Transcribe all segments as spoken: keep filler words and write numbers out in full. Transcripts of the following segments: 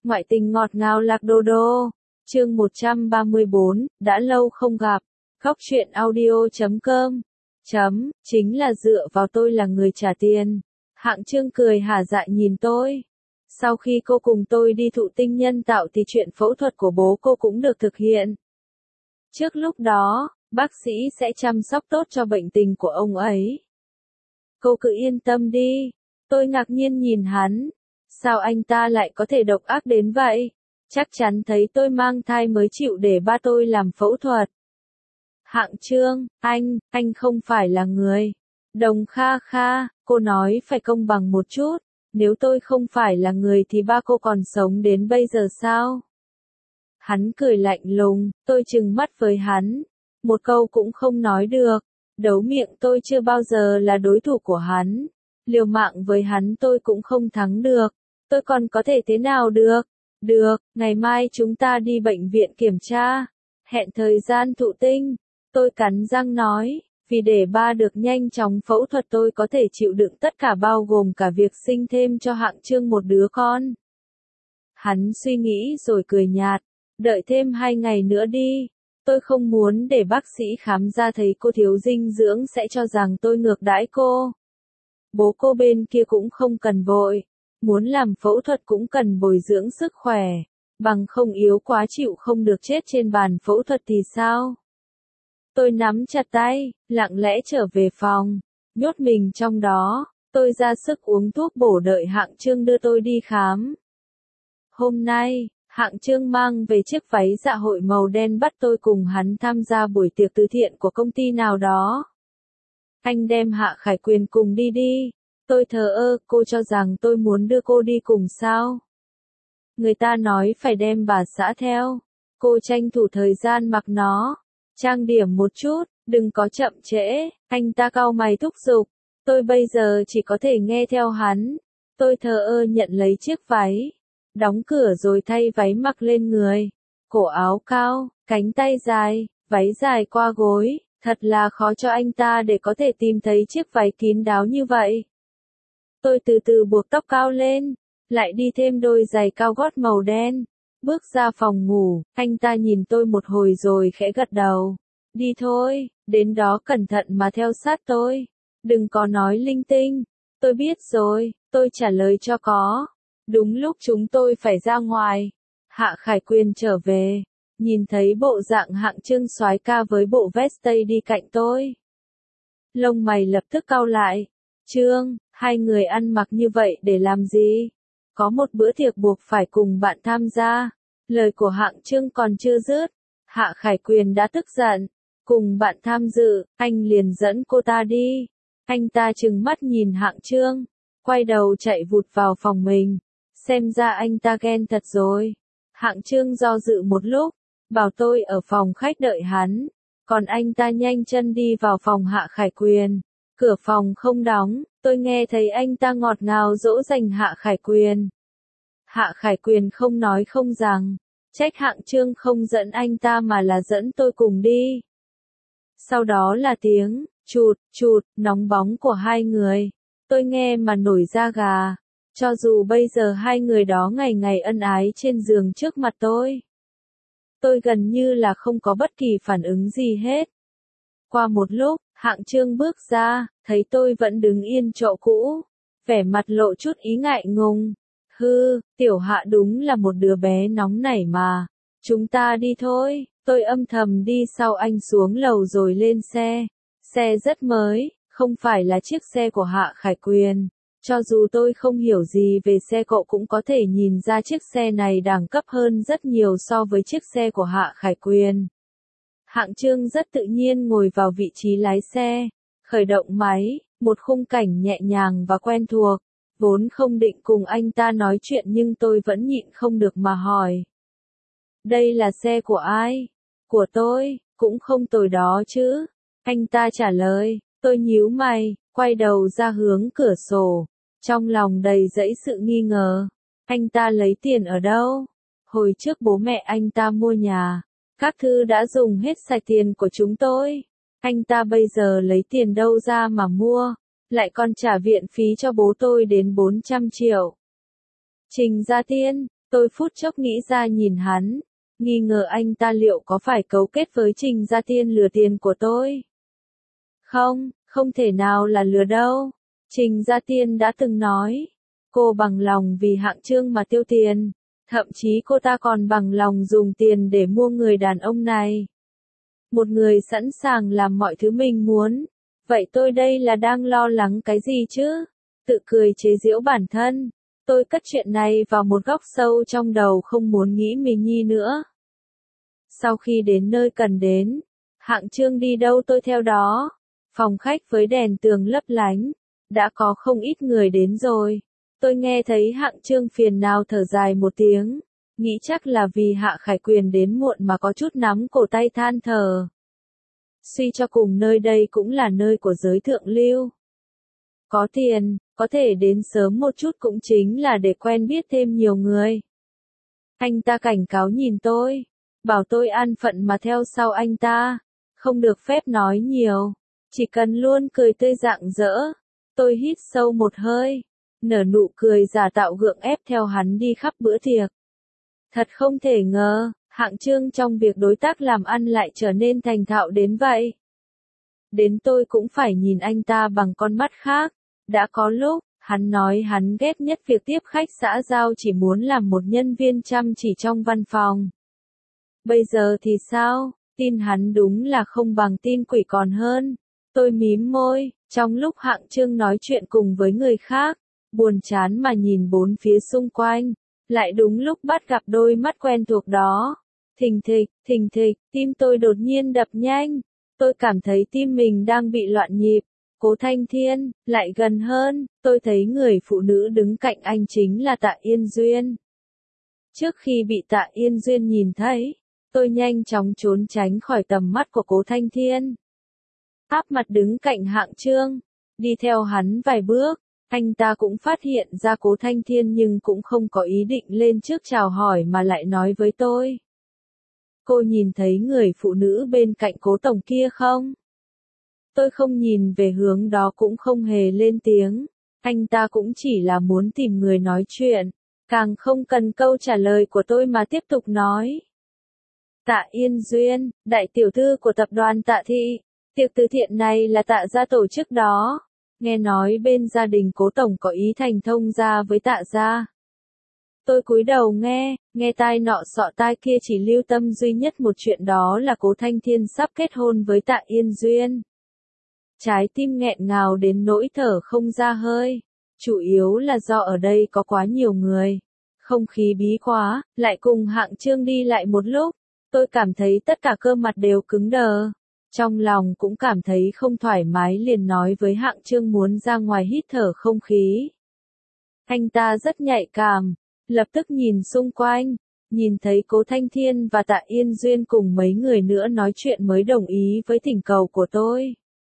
Ngoại tình ngọt ngào lạc đô đô. Chương một trăm ba mươi bốn, đã lâu không gặp. Góc truyện audio chấm com. Chấm, chính là dựa vào tôi là người trả tiền. Hạng Chương cười hả dạ nhìn tôi. Sau khi cô cùng tôi đi thụ tinh nhân tạo thì chuyện phẫu thuật của bố cô cũng được thực hiện. Trước lúc đó, bác sĩ sẽ chăm sóc tốt cho bệnh tình của ông ấy. Cô cứ yên tâm đi. Tôi ngạc nhiên nhìn hắn. Sao anh ta lại có thể độc ác đến vậy? Chắc chắn thấy tôi mang thai mới chịu để ba tôi làm phẫu thuật. Hạng Chương, anh, anh không phải là người. Đồng Kha Kha, cô nói phải công bằng một chút. Nếu tôi không phải là người thì ba cô còn sống đến bây giờ sao? Hắn cười lạnh lùng, tôi trừng mắt với hắn. Một câu cũng không nói được. Đấu miệng tôi chưa bao giờ là đối thủ của hắn. Liều mạng với hắn tôi cũng không thắng được. Tôi còn có thể thế nào được? Được, ngày mai chúng ta đi bệnh viện kiểm tra. Hẹn thời gian thụ tinh. Tôi cắn răng nói, vì để ba được nhanh chóng phẫu thuật tôi có thể chịu đựng tất cả bao gồm cả việc sinh thêm cho Hạng Chương một đứa con. Hắn suy nghĩ rồi cười nhạt, đợi thêm hai ngày nữa đi. Tôi không muốn để bác sĩ khám ra thấy cô thiếu dinh dưỡng sẽ cho rằng tôi ngược đãi cô. Bố cô bên kia cũng không cần vội. Muốn làm phẫu thuật cũng cần bồi dưỡng sức khỏe. Bằng không yếu quá chịu không được chết trên bàn phẫu thuật thì sao? Tôi nắm chặt tay, lặng lẽ trở về phòng. Nhốt mình trong đó. Tôi ra sức uống thuốc bổ đợi Hạng Chương đưa tôi đi khám. Hôm nay, Hạng Chương mang về chiếc váy dạ hội màu đen bắt tôi cùng hắn tham gia buổi tiệc từ thiện của công ty nào đó. Anh đem Hạ Khải Quyền cùng đi đi. Tôi thờ ơ, cô cho rằng tôi muốn đưa cô đi cùng sao? Người ta nói phải đem bà xã theo. Cô tranh thủ thời gian mặc nó. Trang điểm một chút, đừng có chậm trễ. Anh ta cau mày thúc giục. Tôi bây giờ chỉ có thể nghe theo hắn. Tôi thờ ơ nhận lấy chiếc váy. Đóng cửa rồi thay váy mặc lên người. Cổ áo cao, cánh tay dài, váy dài qua gối. Thật là khó cho anh ta để có thể tìm thấy chiếc váy kín đáo như vậy. Tôi từ từ buộc tóc cao lên, lại đi thêm đôi giày cao gót màu đen. Bước ra phòng ngủ, anh ta nhìn tôi một hồi rồi khẽ gật đầu. Đi thôi, đến đó cẩn thận mà theo sát tôi. Đừng có nói linh tinh. Tôi biết rồi, tôi trả lời cho có. Đúng lúc chúng tôi phải ra ngoài. Hạ Khải Quyền trở về. Nhìn thấy bộ dạng Hạng Chương soái ca với bộ vest tây đi cạnh tôi. Lông mày lập tức cau lại. Chương, hai người ăn mặc như vậy để làm gì? Có một bữa tiệc buộc phải cùng bạn tham gia. Lời của Hạng Chương còn chưa dứt. Hạ Khải Quyền đã tức giận. Cùng bạn tham dự, anh liền dẫn cô ta đi. Anh ta trừng mắt nhìn Hạng Chương. Quay đầu chạy vụt vào phòng mình. Xem ra anh ta ghen thật rồi. Hạng Chương do dự một lúc. Bảo tôi ở phòng khách đợi hắn. Còn anh ta nhanh chân đi vào phòng Hạ Khải Quyền. Cửa phòng không đóng, tôi nghe thấy anh ta ngọt ngào dỗ dành Hạ Khải Quyền. Hạ Khải Quyền không nói không rằng, trách Hạng Chương không dẫn anh ta mà là dẫn tôi cùng đi. Sau đó là tiếng, chụt, chụt, nóng bóng của hai người. Tôi nghe mà nổi da gà. Cho dù bây giờ hai người đó ngày ngày ân ái trên giường trước mặt tôi. Tôi gần như là không có bất kỳ phản ứng gì hết. Qua một lúc, Hạng Chương bước ra, thấy tôi vẫn đứng yên chỗ cũ. Vẻ mặt lộ chút ý ngại ngùng. Hư, tiểu Hạ đúng là một đứa bé nóng nảy mà. Chúng ta đi thôi. Tôi âm thầm đi sau anh xuống lầu rồi lên xe. Xe rất mới, không phải là chiếc xe của Hạ Khải Quyền. Cho dù tôi không hiểu gì về xe cộ cũng có thể nhìn ra chiếc xe này đẳng cấp hơn rất nhiều so với chiếc xe của Hạ Khải Quyền. Hạng Chương rất tự nhiên ngồi vào vị trí lái xe, khởi động máy, một khung cảnh nhẹ nhàng và quen thuộc. Vốn không định cùng anh ta nói chuyện nhưng tôi vẫn nhịn không được mà hỏi. Đây là xe của ai? Của tôi, cũng không tồi đó chứ. Anh ta trả lời, tôi nhíu mày, quay đầu ra hướng cửa sổ. Trong lòng đầy dẫy sự nghi ngờ. Anh ta lấy tiền ở đâu? Hồi trước bố mẹ anh ta mua nhà. Các thư đã dùng hết sạch tiền của chúng tôi. Anh ta bây giờ lấy tiền đâu ra mà mua? Lại còn trả viện phí cho bố tôi đến bốn trăm triệu. Trình Gia Tiên, Tôi phút chốc nghĩ ra nhìn hắn, nghi ngờ anh ta liệu có phải cấu kết với Trình Gia Tiên lừa tiền của tôi. Không, không thể nào là lừa đâu. Trình Gia Tiên đã từng nói, cô bằng lòng vì Hạng Chương mà tiêu tiền, thậm chí cô ta còn bằng lòng dùng tiền để mua người đàn ông này. Một người sẵn sàng làm mọi thứ mình muốn. Vậy tôi đây là đang lo lắng cái gì chứ? Tự cười chế giễu bản thân. Tôi cất chuyện này vào một góc sâu trong đầu không muốn nghĩ mình nhi nữa. Sau khi đến nơi cần đến, Hạng Chương đi đâu tôi theo đó. Phòng khách với đèn tường lấp lánh, đã có không ít người đến rồi. Tôi nghe thấy Hạng Chương phiền nào thở dài một tiếng, nghĩ chắc là vì Hạ Khải Quyền đến muộn mà có chút nắm cổ tay than thở. Suy cho cùng nơi đây cũng là nơi của giới thượng lưu. Có tiền, có thể đến sớm một chút cũng chính là để quen biết thêm nhiều người. Anh ta cảnh cáo nhìn tôi, bảo tôi an phận mà theo sau anh ta, không được phép nói nhiều, chỉ cần luôn cười tươi rạng rỡ. Tôi hít sâu một hơi, nở nụ cười giả tạo gượng ép theo hắn đi khắp bữa tiệc. Thật không thể ngờ, Hạng Chương trong việc đối tác làm ăn lại trở nên thành thạo đến vậy. Đến tôi cũng phải nhìn anh ta bằng con mắt khác. Đã có lúc, hắn nói hắn ghét nhất việc tiếp khách xã giao, chỉ muốn làm một nhân viên chăm chỉ trong văn phòng. Bây giờ thì sao? Tin hắn đúng là không bằng tin quỷ còn hơn. Tôi mím môi, trong lúc Hạng Chương nói chuyện cùng với người khác, buồn chán mà nhìn bốn phía xung quanh, lại đúng lúc bắt gặp đôi mắt quen thuộc đó. Thình thịch, thình thịch, tim tôi đột nhiên đập nhanh. Tôi cảm thấy tim mình đang bị loạn nhịp. Cố Thanh Thiên, lại gần hơn, tôi thấy người phụ nữ đứng cạnh anh chính là Tạ Yên Duyên. Trước khi bị Tạ Yên Duyên nhìn thấy, tôi nhanh chóng trốn tránh khỏi tầm mắt của Cố Thanh Thiên. Áp mặt đứng cạnh Hạng Chương, đi theo hắn vài bước, anh ta cũng phát hiện ra Cố Thanh Thiên nhưng cũng không có ý định lên trước chào hỏi mà lại nói với tôi. Cô nhìn thấy người phụ nữ bên cạnh Cố tổng kia không? Tôi không nhìn về hướng đó cũng không hề lên tiếng, anh ta cũng chỉ là muốn tìm người nói chuyện, càng không cần câu trả lời của tôi mà tiếp tục nói. Tạ Yên Duyên, đại tiểu thư của tập đoàn Tạ Thị, tiệc từ thiện này là Tạ gia tổ chức đó, nghe nói bên gia đình Cố tổng có ý thành thông gia với Tạ gia. Tôi cúi đầu nghe, nghe tai nọ sọ tai kia, chỉ lưu tâm duy nhất một chuyện, đó là Cố Thanh Thiên sắp kết hôn với Tạ Yên Duyên. Trái tim nghẹn ngào đến nỗi thở không ra hơi, chủ yếu là do ở đây có quá nhiều người, không khí bí quá, lại cùng Hạng Chương đi lại một lúc, tôi cảm thấy tất cả cơ mặt đều cứng đờ, trong lòng cũng cảm thấy không thoải mái, liền nói với Hạng Chương muốn ra ngoài hít thở không khí. Anh ta rất nhạy cảm, lập tức nhìn xung quanh, nhìn thấy Cố Thanh Thiên và Tạ Yên Duyên cùng mấy người nữa nói chuyện mới đồng ý với thỉnh cầu của tôi.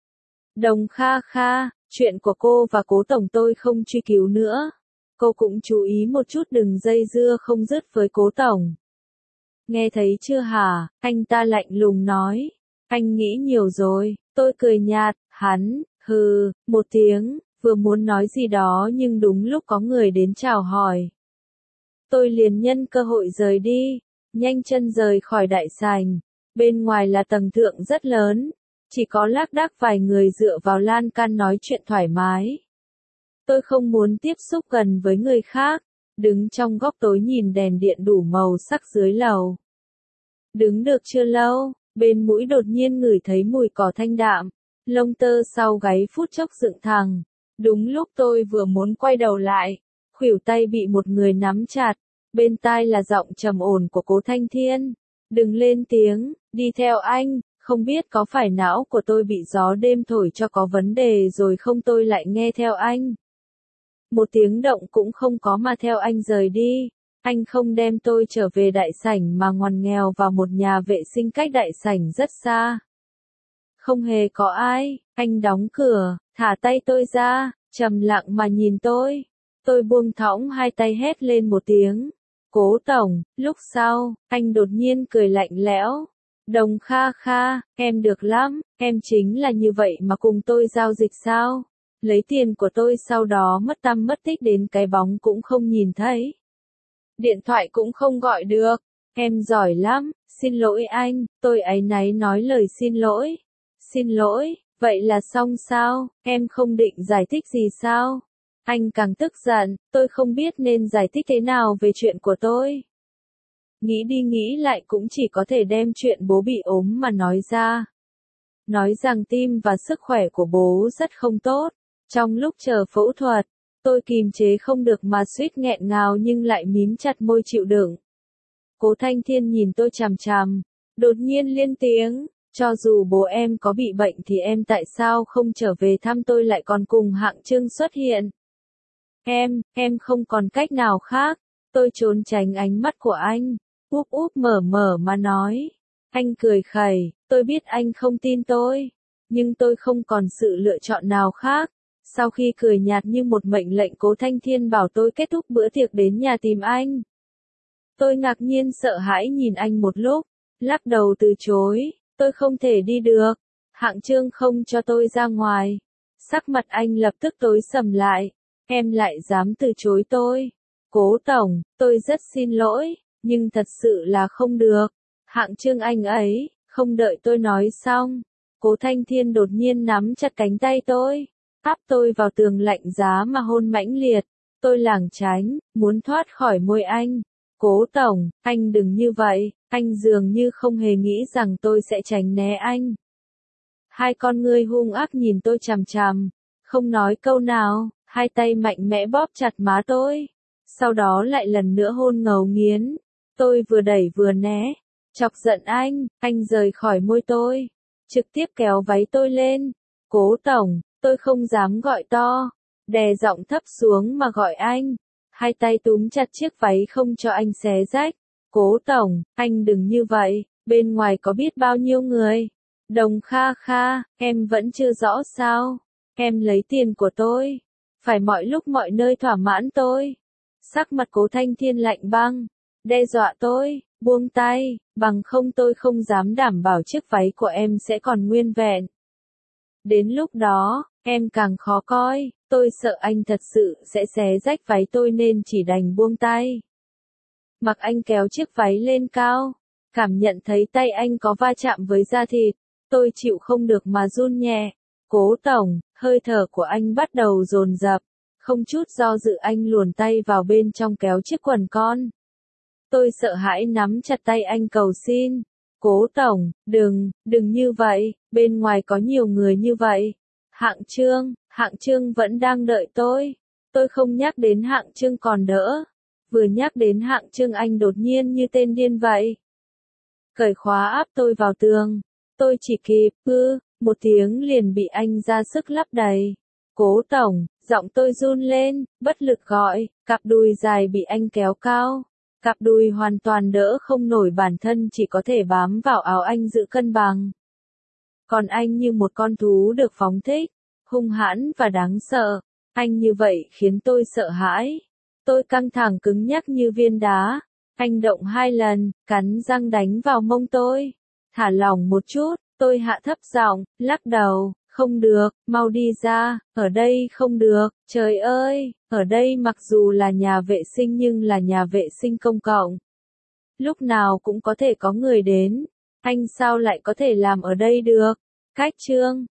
Đồng Kha Kha, chuyện của cô và Cố tổng tôi không truy cứu nữa. Cô cũng chú ý một chút đừng dây dưa không dứt với Cố tổng. Nghe thấy chưa hả? Anh ta lạnh lùng nói. Anh nghĩ nhiều rồi. Tôi cười nhạt, hắn, hừ, một tiếng, vừa muốn nói gì đó nhưng đúng lúc có người đến chào hỏi. Tôi liền nhân cơ hội rời đi, nhanh chân rời khỏi đại sảnh. Bên ngoài là tầng thượng rất lớn, chỉ có lác đác vài người dựa vào lan can nói chuyện thoải mái. Tôi không muốn tiếp xúc gần với người khác, đứng trong góc tối nhìn đèn điện đủ màu sắc dưới lầu. Đứng được chưa lâu, bên mũi đột nhiên ngửi thấy mùi cỏ thanh đạm, lông tơ sau gáy phút chốc dựng thẳng. Đúng lúc tôi vừa muốn quay đầu lại, khuỷu tay bị một người nắm chặt, bên tai là giọng trầm ổn của Cố Thanh Thiên. Đừng lên tiếng, đi theo anh. Không biết có phải não của tôi bị gió đêm thổi cho có vấn đề rồi không, tôi lại nghe theo anh. Một tiếng động cũng không có mà theo anh rời đi. Anh không đem tôi trở về đại sảnh mà ngoằn nghèo vào một nhà vệ sinh cách đại sảnh rất xa. Không hề có ai, anh đóng cửa, thả tay tôi ra, trầm lặng mà nhìn tôi. Tôi buông thõng hai tay hét lên một tiếng. Cố tổng, lúc sau, anh đột nhiên cười lạnh lẽo. Đồng Kha Kha, em được lắm, em chính là như vậy mà cùng tôi giao dịch sao? Lấy tiền của tôi sau đó mất tăm mất tích đến cái bóng cũng không nhìn thấy. Điện thoại cũng không gọi được. Em giỏi lắm, xin lỗi anh, tôi áy náy nói lời xin lỗi. Xin lỗi, vậy là xong sao, em không định giải thích gì sao? Anh càng tức giận, tôi không biết nên giải thích thế nào về chuyện của tôi. Nghĩ đi nghĩ lại cũng chỉ có thể đem chuyện bố bị ốm mà nói ra. Nói rằng tim và sức khỏe của bố rất không tốt. Trong lúc chờ phẫu thuật, tôi kìm chế không được mà suýt nghẹn ngào nhưng lại mím chặt môi chịu đựng. Cố Thanh Thiên nhìn tôi chằm chằm, đột nhiên lên tiếng, cho dù bố em có bị bệnh thì em tại sao không trở về thăm tôi lại còn cùng Hạng Trương xuất hiện? Em, em không còn cách nào khác. Tôi trốn tránh ánh mắt của anh, úp úp mở mở mà nói. Anh cười khẩy, tôi biết anh không tin tôi, nhưng tôi không còn sự lựa chọn nào khác. Sau khi cười nhạt như một mệnh lệnh, Cố Thanh Thiên bảo tôi kết thúc bữa tiệc đến nhà tìm anh. Tôi ngạc nhiên sợ hãi nhìn anh một lúc, lắc đầu từ chối, tôi không thể đi được. Hạng Trương không cho tôi ra ngoài. Sắc mặt anh lập tức tối sầm lại, em lại dám từ chối tôi. Cố tổng, tôi rất xin lỗi, nhưng thật sự là không được. Hạng Trương anh ấy, không đợi tôi nói xong. Cố Thanh Thiên đột nhiên nắm chặt cánh tay tôi, áp tôi vào tường lạnh giá mà hôn mãnh liệt. Tôi lảng tránh, muốn thoát khỏi môi anh. Cố tổng, anh đừng như vậy, anh dường như không hề nghĩ rằng tôi sẽ tránh né anh. Hai con ngươi hung ác nhìn tôi chằm chằm, không nói câu nào, hai tay mạnh mẽ bóp chặt má tôi. Sau đó lại lần nữa hôn ngấu nghiến. Tôi vừa đẩy vừa né, chọc giận anh, anh rời khỏi môi tôi, trực tiếp kéo váy tôi lên. Cố tổng, tôi không dám gọi to, đè giọng thấp xuống mà gọi anh. Hai tay túm chặt chiếc váy không cho anh xé rách. Cố tổng, anh đừng như vậy, bên ngoài có biết bao nhiêu người. Đồng Kha Kha, em vẫn chưa rõ sao? Em lấy tiền của tôi, phải mọi lúc mọi nơi thỏa mãn tôi. Sắc mặt Cố Thanh Thiên lạnh băng, đe dọa tôi, buông tay, bằng không tôi không dám đảm bảo chiếc váy của em sẽ còn nguyên vẹn. Đến lúc đó, em càng khó coi, tôi sợ anh thật sự sẽ xé rách váy tôi nên chỉ đành buông tay. Mặc anh kéo chiếc váy lên cao, cảm nhận thấy tay anh có va chạm với da thịt, tôi chịu không được mà run nhẹ. Cố tổng, hơi thở của anh bắt đầu dồn dập, không chút do dự anh luồn tay vào bên trong kéo chiếc quần con. Tôi sợ hãi nắm chặt tay anh cầu xin. Cố tổng, đừng, đừng như vậy, bên ngoài có nhiều người như vậy. Hạng Trương, Hạng Trương vẫn đang đợi tôi. Tôi không nhắc đến Hạng Trương còn đỡ. Vừa nhắc đến Hạng Trương anh đột nhiên như tên điên vậy. Cởi khóa áp tôi vào tường. Tôi chỉ kịp, ư, một tiếng liền bị anh ra sức lắp đầy. Cố tổng, giọng tôi run lên, bất lực gọi, cặp đùi dài bị anh kéo cao. Cặp đùi hoàn toàn đỡ không nổi bản thân chỉ có thể bám vào áo anh giữ cân bằng. Còn anh như một con thú được phóng thích, hung hãn và đáng sợ. Anh như vậy khiến tôi sợ hãi. Tôi căng thẳng cứng nhắc như viên đá. Anh động hai lần, cắn răng đánh vào mông tôi. Thả lỏng một chút, tôi hạ thấp giọng, lắc đầu. Không được, mau đi ra, ở đây không được, trời ơi, ở đây mặc dù là nhà vệ sinh nhưng là nhà vệ sinh công cộng. Lúc nào cũng có thể có người đến, anh sao lại có thể làm ở đây được? Cách Trương,